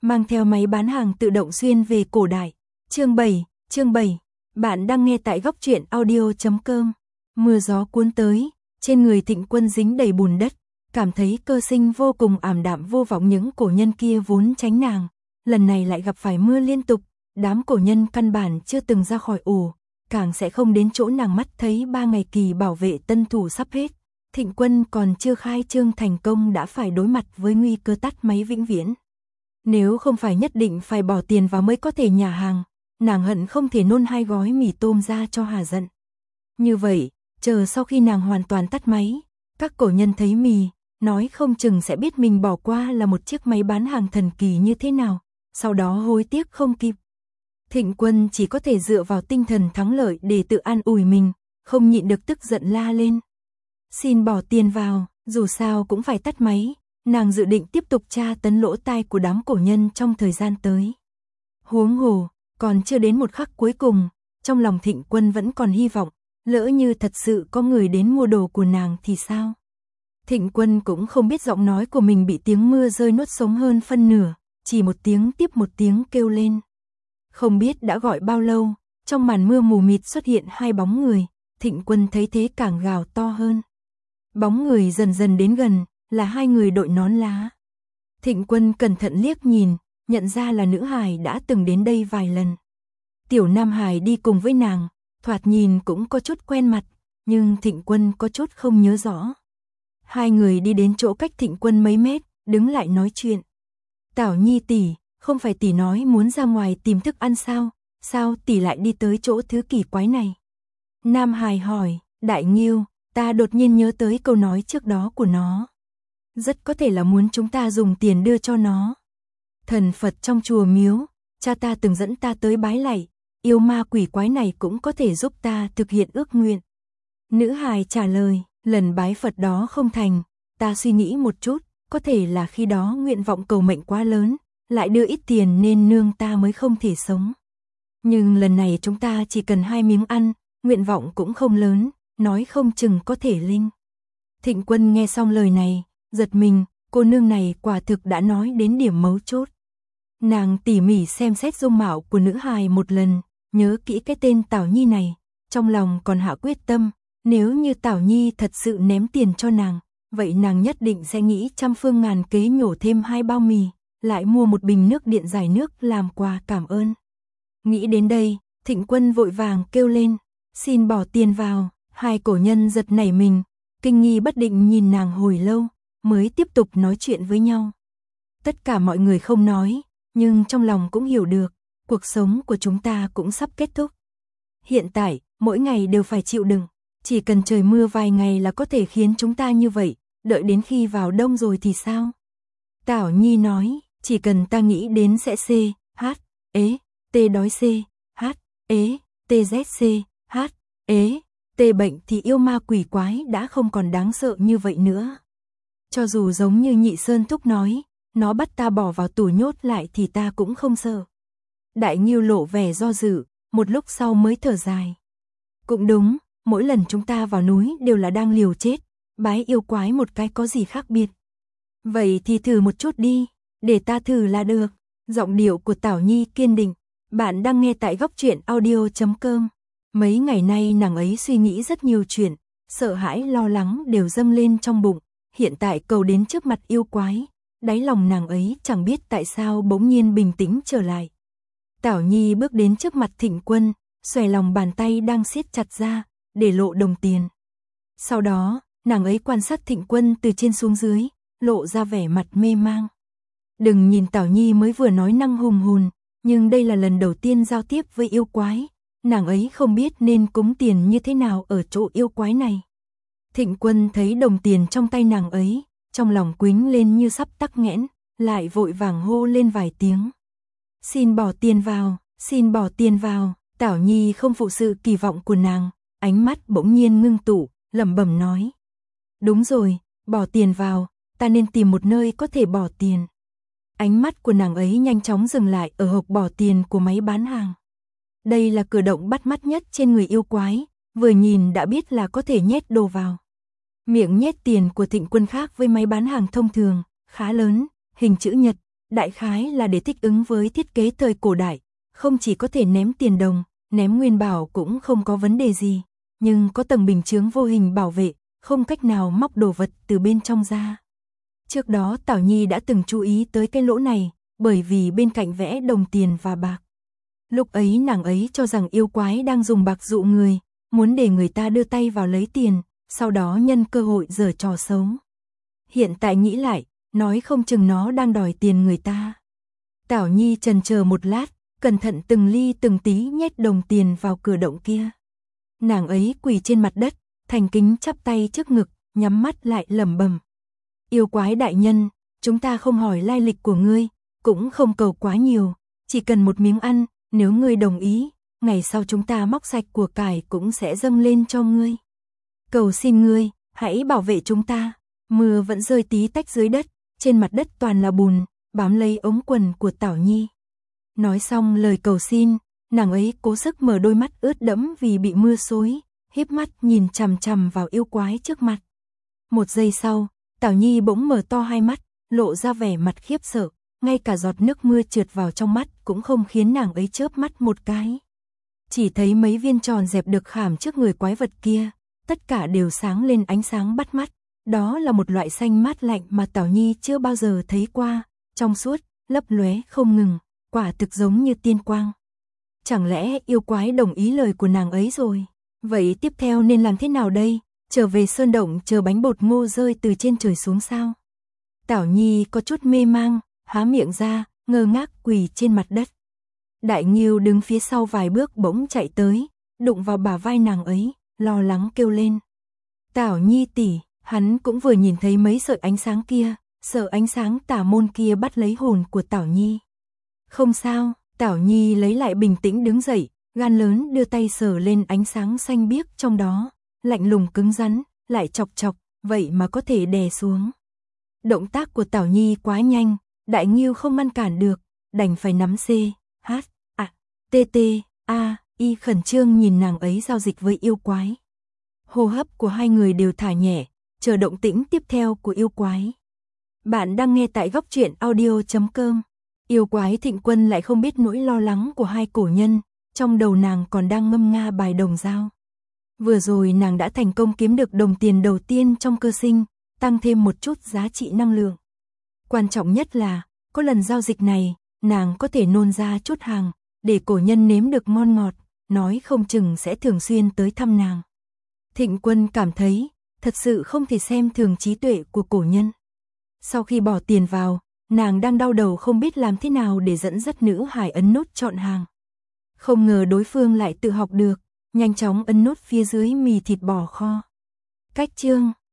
mang theo máy bán hàng tự động xuyên về cổ đại. Chương 7, bạn đang nghe tại góc truyện audio.com. Mưa gió cuốn tới, trên người Thịnh Quân dính đầy bùn đất, cảm thấy cơ sinh vô cùng ảm đạm vô vọng. Những cổ nhân kia vốn tránh nàng, lần này lại gặp phải mưa liên tục, đám cổ nhân căn bản chưa từng ra khỏi ổ, càng sẽ không đến chỗ nàng. Mắt thấy 3 ngày kỳ bảo vệ tân thủ sắp hết, Thịnh Quân còn chưa khai trương thành công đã phải đối mặt với nguy cơ tắt máy vĩnh viễn. Nếu không phải nhất định phải bỏ tiền vào mới có thể nhả hàng, nàng hận không thể nôn 2 gói mì tôm ra cho hà giận. Như vậy, chờ sau khi nàng hoàn toàn tắt máy, các cổ nhân thấy mì, nói không chừng sẽ biết mình bỏ qua là một chiếc máy bán hàng thần kỳ như thế nào, sau đó hối tiếc không kịp. Thịnh Quân chỉ có thể dựa vào tinh thần thắng lợi để tự an ủi mình, không nhịn được tức giận la lên. Xin bỏ tiền vào, dù sao cũng phải tắt máy, nàng dự định tiếp tục tra tấn lỗ tai của đám cổ nhân trong thời gian tới. Huống hồ, còn chưa đến một khắc cuối cùng, trong lòng Thịnh Quân vẫn còn hy vọng, lỡ như thật sự có người đến mua đồ của nàng thì sao? Thịnh Quân cũng không biết giọng nói của mình bị tiếng mưa rơi nuốt sống hơn phân nửa, chỉ một tiếng tiếp một tiếng kêu lên. Không biết đã gọi bao lâu, trong màn mưa mù mịt xuất hiện 2 bóng người, Thịnh Quân thấy thế càng gào to hơn. Bóng người dần dần đến gần, là 2 người đội nón lá. Thịnh Quân cẩn thận liếc nhìn, nhận ra là nữ hài đã từng đến đây vài lần. Tiểu Nam Hải đi cùng với nàng, thoạt nhìn cũng có chút quen mặt, nhưng Thịnh Quân có chút không nhớ rõ. 2 người đi đến chỗ cách Thịnh Quân mấy mét, đứng lại nói chuyện. Tảo Nhi tỷ, không phải tỷ nói muốn ra ngoài tìm thức ăn sao? Sao tỷ lại đi tới chỗ thứ kỳ quái này? Nam Hải hỏi. Đại Nghiêu, ta đột nhiên nhớ tới câu nói trước đó của nó. Rất có thể là muốn chúng ta dùng tiền đưa cho nó. Thần Phật trong chùa miếu, cha ta từng dẫn ta tới bái lạy, yêu ma quỷ quái này cũng có thể giúp ta thực hiện ước nguyện. Nữ hài trả lời, lần bái Phật đó không thành, ta suy nghĩ một chút, có thể là khi đó nguyện vọng cầu mệnh quá lớn, lại đưa ít tiền nên nương ta mới không thể sống. Nhưng lần này chúng ta chỉ cần 2 miếng ăn, nguyện vọng cũng không lớn, nói không chừng có thể linh. Thịnh Quân nghe xong lời này, giật mình, cô nương này quả thực đã nói đến điểm mấu chốt. Nàng tỉ mỉ xem xét dung mạo của nữ hài một lần, nhớ kỹ cái tên Tảo Nhi này, trong lòng còn hạ quyết tâm, nếu như Tảo Nhi thật sự ném tiền cho nàng, vậy nàng nhất định sẽ nghĩ trăm phương ngàn kế nhổ thêm 2 bao mì, lại mua một bình nước điện giải nước làm quà cảm ơn. Nghĩ đến đây, Thịnh Quân vội vàng kêu lên, xin bỏ tiền vào. 2 cổ nhân giật nảy mình, kinh nghi bất định nhìn nàng hồi lâu, mới tiếp tục nói chuyện với nhau. Tất cả mọi người không nói, nhưng trong lòng cũng hiểu được, cuộc sống của chúng ta cũng sắp kết thúc. Hiện tại, mỗi ngày đều phải chịu đựng, chỉ cần trời mưa vài ngày là có thể khiến chúng ta như vậy, đợi đến khi vào đông rồi thì sao? Tảo Nhi nói, chỉ cần ta nghĩ đến sẽ C, H, ế, T đói C, H, ế, T Z C, H, ế, T bệnh thì yêu ma quỷ quái đã không còn đáng sợ như vậy nữa. Cho dù giống như Nhị Sơn Thúc nói, nó bắt ta bỏ vào tủ nhốt lại thì ta cũng không sợ. Đại Nghiêu lộ vẻ do dự, một lúc sau mới thở dài. Cũng đúng, mỗi lần chúng ta vào núi đều là đang liều chết, bái yêu quái một cái có gì khác biệt. Vậy thì thử một chút đi, để ta thử là được. Giọng điệu của Tảo Nhi kiên định. Bạn đang nghe tại góc truyện audio.com. Mấy ngày nay nàng ấy suy nghĩ rất nhiều chuyện, sợ hãi lo lắng đều dâng lên trong bụng, hiện tại cầu đến trước mặt yêu quái, đáy lòng nàng ấy chẳng biết tại sao bỗng nhiên bình tĩnh trở lại. Tảo Nhi bước đến trước mặt Thịnh Quân, xòe lòng bàn tay đang siết chặt ra, để lộ đồng tiền. Sau đó, nàng ấy quan sát Thịnh Quân từ trên xuống dưới, lộ ra vẻ mặt mê mang. Đừng nhìn Tảo Nhi mới vừa nói năng hùng hồn, nhưng đây là lần đầu tiên giao tiếp với yêu quái. Nàng ấy không biết nên cúng tiền như thế nào ở chỗ yêu quái này. Thịnh Quân thấy đồng tiền trong tay nàng ấy, trong lòng quính lên như sắp tắc nghẽn, lại vội vàng hô lên vài tiếng. Xin bỏ tiền vào, xin bỏ tiền vào. Tảo Nhi không phụ sự kỳ vọng của nàng, ánh mắt bỗng nhiên ngưng tụ, lẩm bẩm nói. Đúng rồi, bỏ tiền vào, ta nên tìm một nơi có thể bỏ tiền. Ánh mắt của nàng ấy nhanh chóng dừng lại ở hộp bỏ tiền của máy bán hàng. Đây là cử động bắt mắt nhất trên người yêu quái, vừa nhìn đã biết là có thể nhét đồ vào. Miệng nhét tiền của Thịnh Quân khác với máy bán hàng thông thường, khá lớn, hình chữ nhật, đại khái là để thích ứng với thiết kế thời cổ đại, không chỉ có thể ném tiền đồng, ném nguyên bảo cũng không có vấn đề gì, nhưng có tầng bình chướng vô hình bảo vệ, không cách nào móc đồ vật từ bên trong ra. Trước đó Tảo Nhi đã từng chú ý tới cái lỗ này, bởi vì bên cạnh vẽ đồng tiền và bạc. Lúc ấy nàng ấy cho rằng yêu quái đang dùng bạc dụ người, muốn để người ta đưa tay vào lấy tiền, sau đó nhân cơ hội giở trò xấu. Hiện tại nghĩ lại, nói không chừng nó đang đòi tiền người ta. Tảo Nhi chần chờ một lát, cẩn thận từng ly từng tí nhét đồng tiền vào cửa động kia. Nàng ấy quỳ trên mặt đất, thành kính chắp tay trước ngực, nhắm mắt lại lẩm bẩm. Yêu quái đại nhân, chúng ta không hỏi lai lịch của ngươi, cũng không cầu quá nhiều, chỉ cần một miếng ăn, nếu ngươi đồng ý, ngày sau chúng ta móc sạch của cải cũng sẽ dâng lên cho ngươi. Cầu xin ngươi, hãy bảo vệ chúng ta. Mưa vẫn rơi tí tách dưới đất, trên mặt đất toàn là bùn, bám lấy ống quần của Tảo Nhi. Nói xong lời cầu xin, nàng ấy cố sức mở đôi mắt ướt đẫm vì bị mưa xối, híp mắt nhìn chằm chằm vào yêu quái trước mặt. Một giây sau, Tảo Nhi bỗng mở to hai mắt, lộ ra vẻ mặt khiếp sợ, ngay cả giọt nước mưa trượt vào trong mắt cũng không khiến nàng ấy chớp mắt một cái. Chỉ thấy mấy viên tròn dẹp được khảm trước người quái vật kia, tất cả đều sáng lên ánh sáng bắt mắt. Đó là một loại xanh mát lạnh mà Tảo Nhi chưa bao giờ thấy qua, trong suốt, lấp lóe không ngừng, quả thực giống như tiên quang. Chẳng lẽ yêu quái đồng ý lời của nàng ấy rồi? Vậy tiếp theo nên làm thế nào đây? Trở về sơn động chờ bánh bột ngô rơi từ trên trời xuống sao? Tảo Nhi có chút mê mang, há miệng ra, ngơ ngác quỳ trên mặt đất. Đại Nghiêu đứng phía sau vài bước bỗng chạy tới, đụng vào bả vai nàng ấy, lo lắng kêu lên. Tảo Nhi tỷ. Hắn cũng vừa nhìn thấy mấy sợi ánh sáng kia, sợ ánh sáng tà môn kia bắt lấy hồn của Tảo Nhi. Không sao, Tảo Nhi lấy lại bình tĩnh đứng dậy, gan lớn đưa tay sờ lên ánh sáng xanh biếc trong đó, lạnh lùng cứng rắn, lại chọc chọc, vậy mà có thể đè xuống. Động tác của Tảo Nhi quá nhanh, Đại Nghiêu không ngăn cản được, đành phải nắm C, H, A, T, T, A, I khẩn trương nhìn nàng ấy giao dịch với yêu quái. Hô hấp của hai người đều thả nhẹ, chờ động tĩnh tiếp theo của yêu quái. Bạn đang nghe tại góc truyện audio.com. Yêu quái Thịnh Quân lại không biết nỗi lo lắng của hai cổ nhân, trong đầu nàng còn đang ngâm nga bài đồng dao. Vừa rồi nàng đã thành công kiếm được đồng tiền đầu tiên trong cơ sinh, tăng thêm một chút giá trị năng lượng. Quan trọng nhất là, có lần giao dịch này, nàng có thể nôn ra chút hàng, để cổ nhân nếm được ngon ngọt, nói không chừng sẽ thường xuyên tới thăm nàng. Thịnh Quân cảm thấy, thật sự không thể xem thường trí tuệ của cổ nhân. Sau khi bỏ tiền vào, nàng đang đau đầu không biết làm thế nào để dẫn dắt nữ hải ấn nút chọn hàng. Không ngờ đối phương lại tự học được, nhanh chóng ấn nút phía dưới mì thịt bò kho. Cách chương